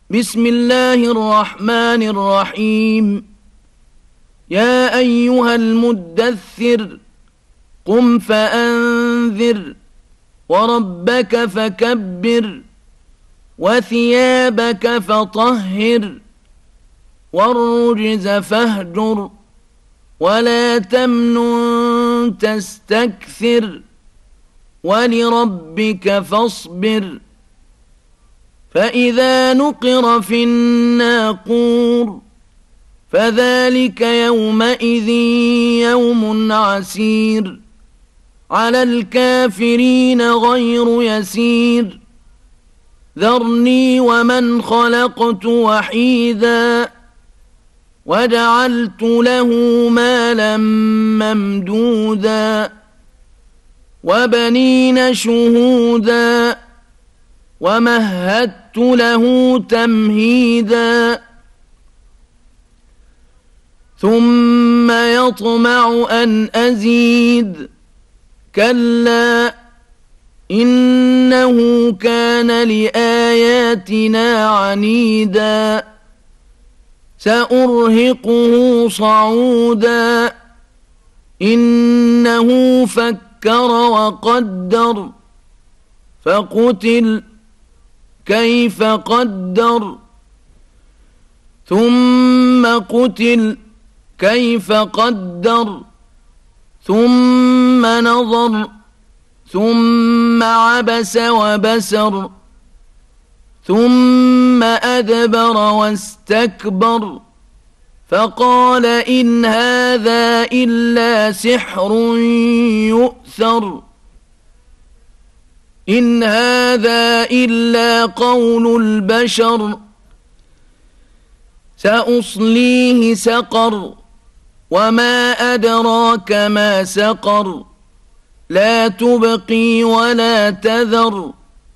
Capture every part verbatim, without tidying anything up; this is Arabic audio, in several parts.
بسم الله الرحمن الرحيم يا أيها المدثر قم فأنذر وربك فكبر وثيابك فطهر والرجز فاهجر ولا تمنن تستكثر ولربك فاصبر فإذا نقر في الناقور فذلك يومئذ يوم عسير على الكافرين غير يسير ذرني ومن خلقت وحيدا وجعلت له مالا ممدودا وبنين شهودا ومهدت له تمهيدا ثم يطمع أن أزيد كلا إنه كان لآياتنا عنيدا سأرهقه صعودا إنه فكر وقدر فقتل كيف قدر ثم قتل كيف قدر ثم نظر ثم عبس وبسر ثم أدبر واستكبر فقال إن هذا إلا سحر يؤثر إن هذا إلا قول البشر سأصليه سقر وما أدراك ما سقر لا تبقي ولا تذر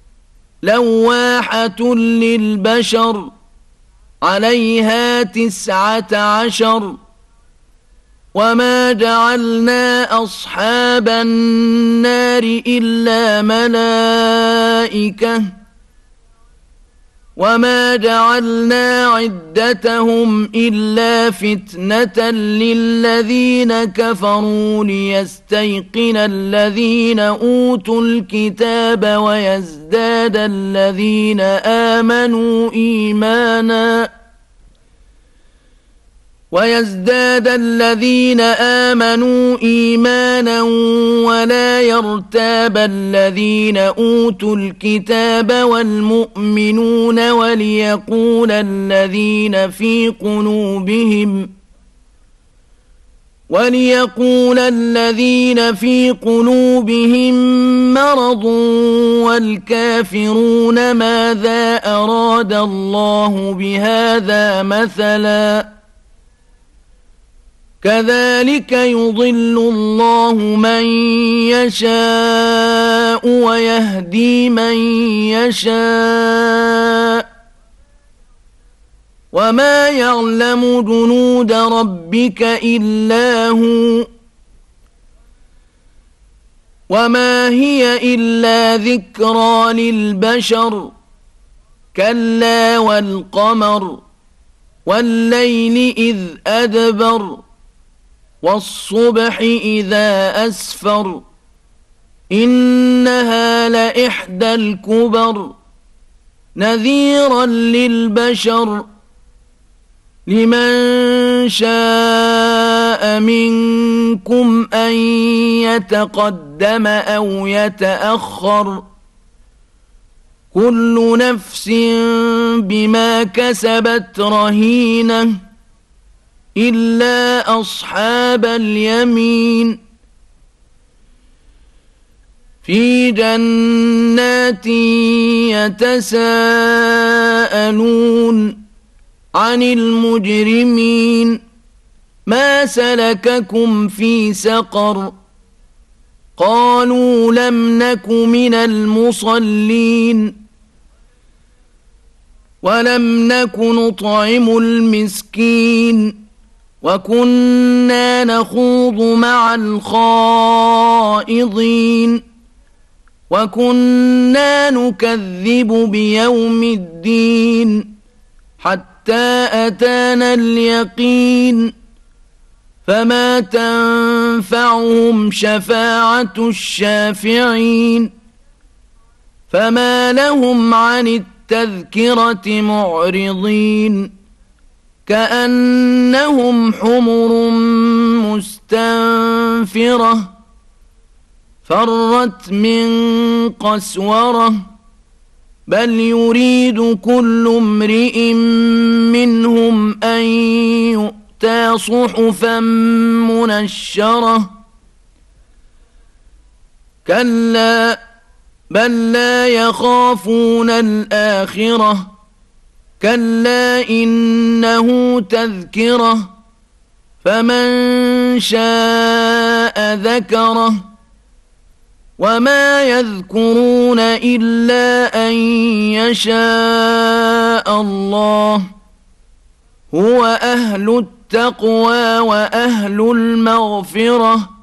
لواحة للبشر عليها تسعة عشر وما جعلنا أصحاب النار إلا ملائكة وما جعلنا عدتهم إلا فتنة للذين كفروا ليستيقن الذين أوتوا الكتاب ويزداد الذين آمنوا إيمانا ويزداد الذين آمنوا إيمانا ولا يرتاب الذين أوتوا الكتاب والمؤمنون وليقول الذين في قلوبهم وليقول الذين في قلوبهم مرض والكافرون ماذا أراد الله بهذا مثلا كذلك يضل الله من يشاء ويهدي من يشاء وما يعلم جنود ربك إلا هو وما هي إلا ذكرى للبشر كلا والقمر والليل إذ أدبر والصبح إذا أسفر إنها لإحدى الكبر نذيرا للبشر لمن شاء منكم أن يتقدم أو يتأخر كل نفس بما كسبت رهينة إلا أصحاب اليمين في جنات يتساءلون عن المجرمين ما سلككم في سقر قالوا لم نك من المصلين ولم نك نطعم المسكين وكنا نخوض مع الخائضين وكنا نكذب بيوم الدين حتى أتانا اليقين فما تنفعهم شفاعة الشافعين فما لهم عن التذكرة معرضين كأنهم حمر مستنفرة فرت من قسورة بل يريد كل امرئ منهم أن يؤتى صحفا منشرة كلا بل لا يخافون الآخرة كلا إنه تذكرة فمن شاء ذكره وما يذكرون إلا أن يشاء الله هو أهل التقوى وأهل المغفرة